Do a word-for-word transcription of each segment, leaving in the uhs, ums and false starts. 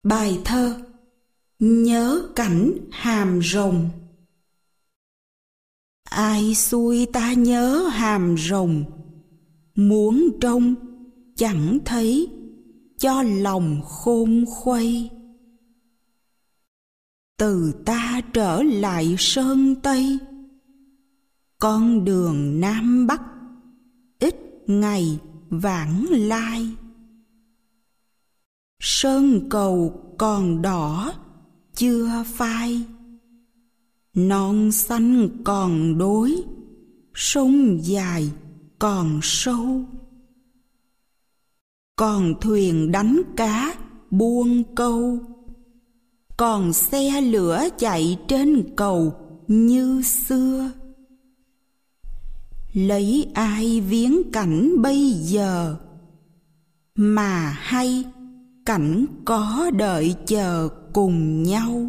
Bài thơ Nhớ cảnh Hàm Rồng. Ai xui ta nhớ Hàm Rồng, muốn trông chẳng thấy, cho lòng khôn khuây. Từ ta trở lại Sơn Tây, con đường Nam Bắc ít ngày vãng lai. Sơn cầu còn đỏ chưa phai, non xanh còn đối, sông dài còn sâu. Còn thuyền đánh cá buông câu, còn xe lửa chạy trên cầu như xưa. Lấy ai viếng cảnh bây giờ, mà hay cảnh có đợi chờ cùng nhau.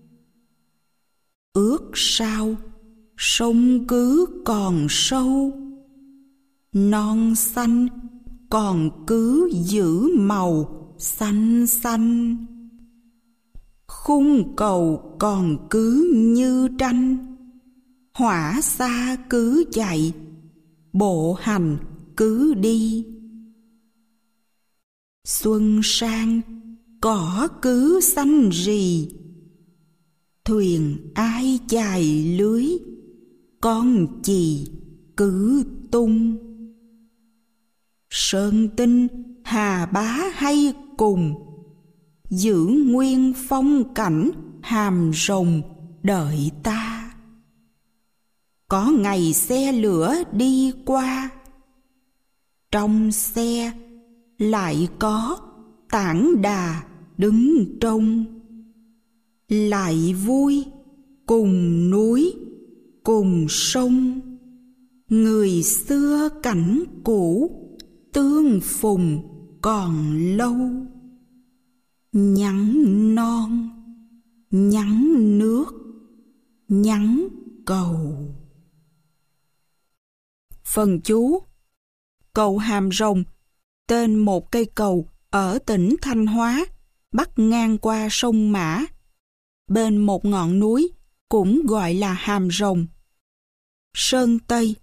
Ước sao sông cứ còn sâu, non xanh còn cứ giữ màu xanh xanh. Khung cầu còn cứ như tranh, hỏa xa cứ chạy, bộ hành cứ đi. Xuân sang cỏ cứ xanh rì, thuyền ai chài lưới, con chì cứ tung. Sơn Tinh Hà Bá hay cùng, giữ nguyên phong cảnh Hàm Rồng đợi ta. Có ngày xe lửa đi qua, trong xe lại có Tản Đà đứng trông. Lại vui cùng núi cùng sông, người xưa cảnh cũ tương phùng còn lâu. Nhắn non, nhắn nước, nhắn cầu. Phần chú. Cầu Hàm Rồng, tên một cây cầu ở tỉnh Thanh Hóa, bắc ngang qua sông Mã, bên một ngọn núi cũng gọi là Hàm Rồng. Sơn Tây.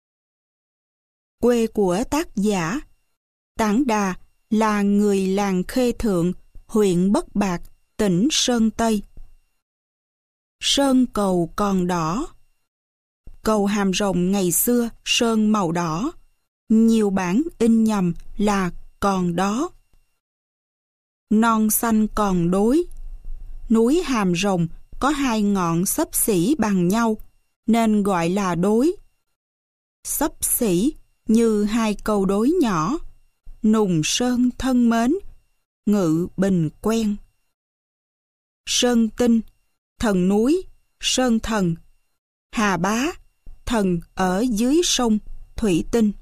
Quê của tác giả Tản Đà là người làng Khê Thượng, huyện Bất Bạc, tỉnh Sơn Tây. Sơn cầu còn đỏ. Cầu Hàm Rồng ngày xưa sơn màu đỏ, nhiều bản in nhầm là còn đó. Non xanh còn đối. Núi Hàm Rồng có hai ngọn xấp xỉ bằng nhau nên gọi là đối. Xấp xỉ như hai câu đối nhỏ. Nùng sơn thân mến, ngự bình quen. Sơn Tinh, thần núi, sơn thần. Hà Bá, thần ở dưới sông, thủy tinh.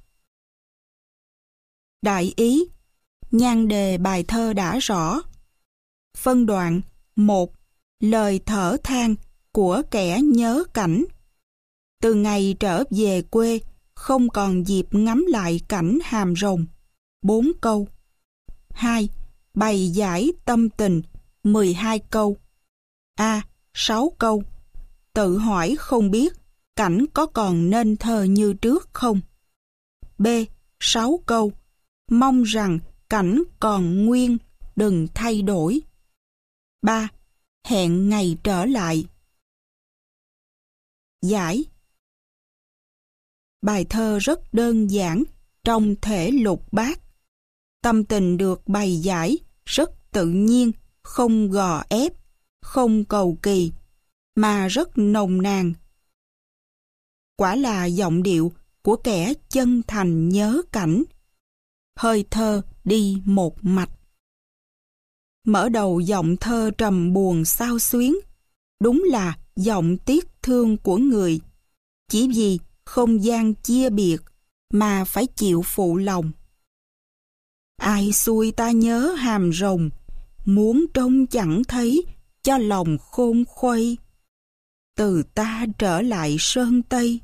Đại ý, nhan đề bài thơ đã rõ. Phân đoạn một. Lời thở than của kẻ nhớ cảnh. Từ ngày trở về quê, không còn dịp ngắm lại cảnh Hàm Rồng. bốn câu. hai. Bày giải tâm tình, mười hai câu. A. sáu câu. Tự hỏi không biết cảnh có còn nên thơ như trước không? B. sáu câu. Mong rằng cảnh còn nguyên, đừng thay đổi. ba. Hẹn ngày trở lại. Giải. Bài thơ rất đơn giản, trong thể lục bát. Tâm tình được bày giải rất tự nhiên, không gò ép, không cầu kỳ, mà rất nồng nàn. Quả là giọng điệu của kẻ chân thành nhớ cảnh. Hơi thơ đi một mạch. Mở đầu giọng thơ trầm buồn xao xuyến, đúng là giọng tiếc thương của người, chỉ vì không gian chia biệt mà phải chịu phụ lòng. Ai xui ta nhớ Hàm Rồng, muốn trông chẳng thấy, cho lòng khôn khuây. Từ ta trở lại Sơn Tây.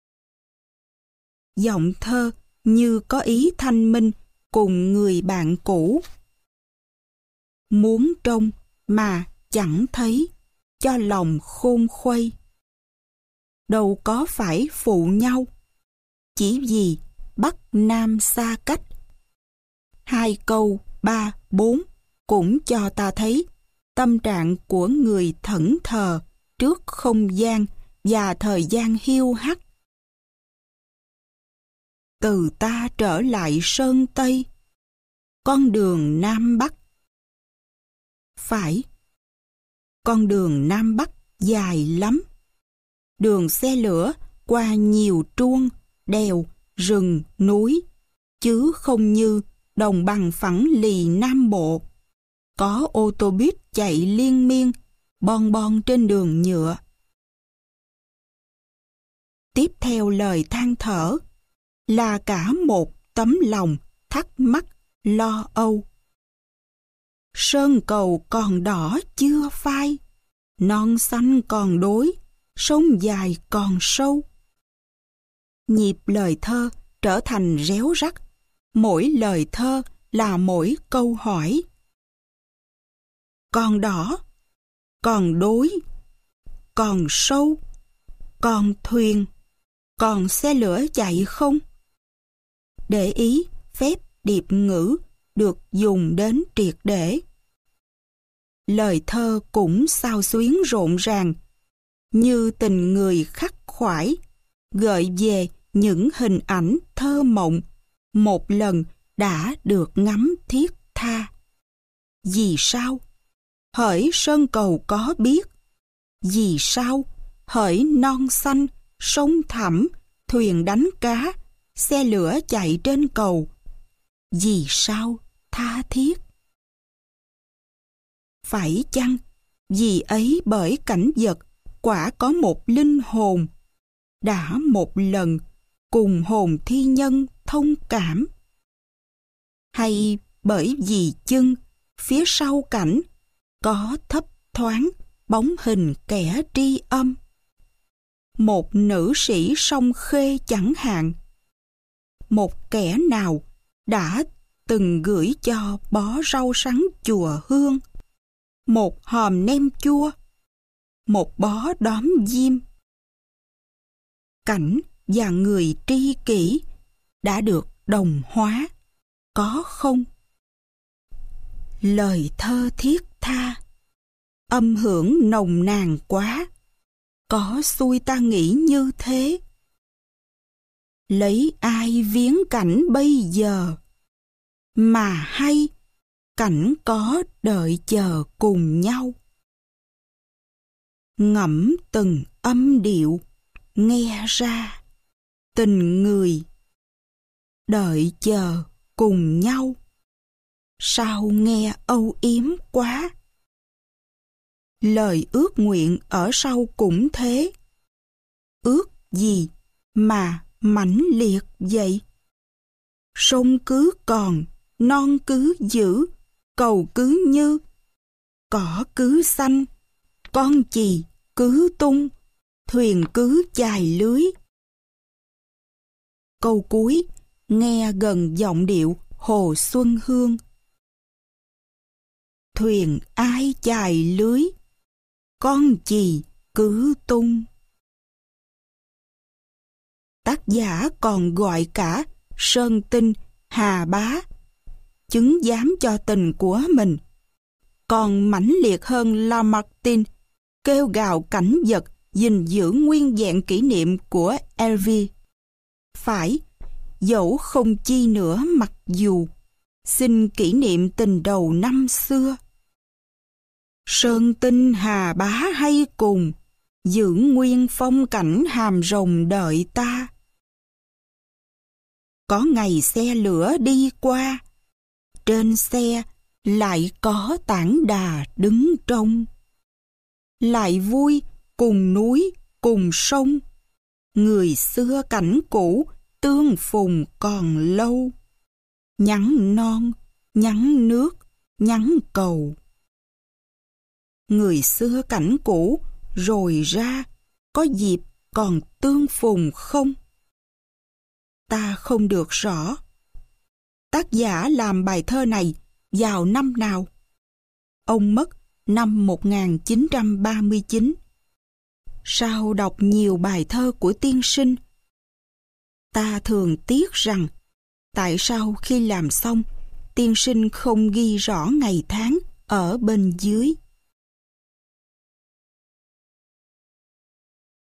Giọng thơ như có ý thanh minh cùng người bạn cũ. muốn trông mà chẳng thấy, cho lòng khôn khuây. Đâu có phải phụ nhau, chỉ vì Bắc Nam xa cách. Hai câu ba bốn cũng cho ta thấy tâm trạng của người thẫn thờ trước không gian và thời gian hiu hắt. Từ ta trở lại Sơn Tây, con đường Nam Bắc. Phải, con đường Nam Bắc dài lắm. Đường xe lửa qua nhiều truông, đèo, rừng, núi, chứ không như đồng bằng phẳng lì Nam Bộ. Có ô tô buýt chạy liên miên, bon bon trên đường nhựa. Tiếp theo lời than thở là cả một tấm lòng thắc mắc, lo âu. Sơn cầu còn đỏ chưa phai, non xanh còn đối, sông dài còn sâu. Nhịp lời thơ trở thành réo rắt, mỗi lời thơ là mỗi câu hỏi. Còn đỏ, còn đối, còn sâu, còn thuyền, còn xe lửa chạy không? Để ý phép điệp ngữ được dùng đến triệt để. Lời thơ cũng xao xuyến rộn ràng, như tình người khắc khoải, gợi về những hình ảnh thơ mộng, một lần đã được ngắm thiết tha. Vì sao? Hỡi sơn cầu có biết. Vì sao? Hỡi non xanh, sông thẳm, thuyền đánh cá, xe lửa chạy trên cầu. Vì sao tha thiết? Phải chăng vì ấy bởi cảnh vật quả có một linh hồn, đã một lần cùng hồn thi nhân thông cảm? Hay bởi vì chân phía sau cảnh có thấp thoáng bóng hình kẻ tri âm? Một nữ sĩ song khê chẳng hạn, một kẻ nào đã từng gửi cho bó rau sắn chùa Hương, một hòm nem chua, một bó đóm diêm. Cảnh và người tri kỷ đã được đồng hóa, có không? Lời thơ thiết tha, âm hưởng nồng nàn quá, có xui ta nghĩ như thế. Lấy ai viếng cảnh bây giờ, mà hay cảnh có đợi chờ cùng nhau. Ngẫm từng âm điệu, nghe ra tình người đợi chờ cùng nhau. Sao nghe âu yếm quá. Lời ước nguyện ở sau cũng thế. Ước gì mà mãnh liệt vậy? Sông cứ còn, non cứ giữ, cầu cứ như, cỏ cứ xanh, con chì cứ tung, thuyền cứ chài lưới. Câu cuối nghe gần giọng điệu Hồ Xuân Hương. Thuyền ai chài lưới, con chì cứ tung. Tác giả còn gọi cả Sơn Tinh, Hà Bá, chứng giám cho tình của mình. Còn mãnh liệt hơn Lamartine, kêu gào cảnh vật gìn giữ nguyên vẹn kỷ niệm của Elvi. Phải, dẫu không chi nữa mặc dù, xin kỷ niệm tình đầu năm xưa. Sơn Tinh Hà Bá hay cùng, giữ nguyên phong cảnh hàm rồng đợi ta. Có ngày xe lửa đi qua, trên xe lại có tảng đà đứng trông. Lại vui cùng núi cùng sông, người xưa cảnh cũ tương phùng còn lâu. Nhắn non, nhắn nước, nhắn cầu. Người xưa cảnh cũ rồi ra, có dịp còn tương phùng không? Ta không được rõ. Tác giả làm bài thơ này vào năm nào? Ông mất năm một nghìn chín trăm ba mươi chín. Sau đọc nhiều bài thơ của tiên sinh, ta thường tiếc rằng tại sao khi làm xong, tiên sinh không ghi rõ ngày tháng ở bên dưới.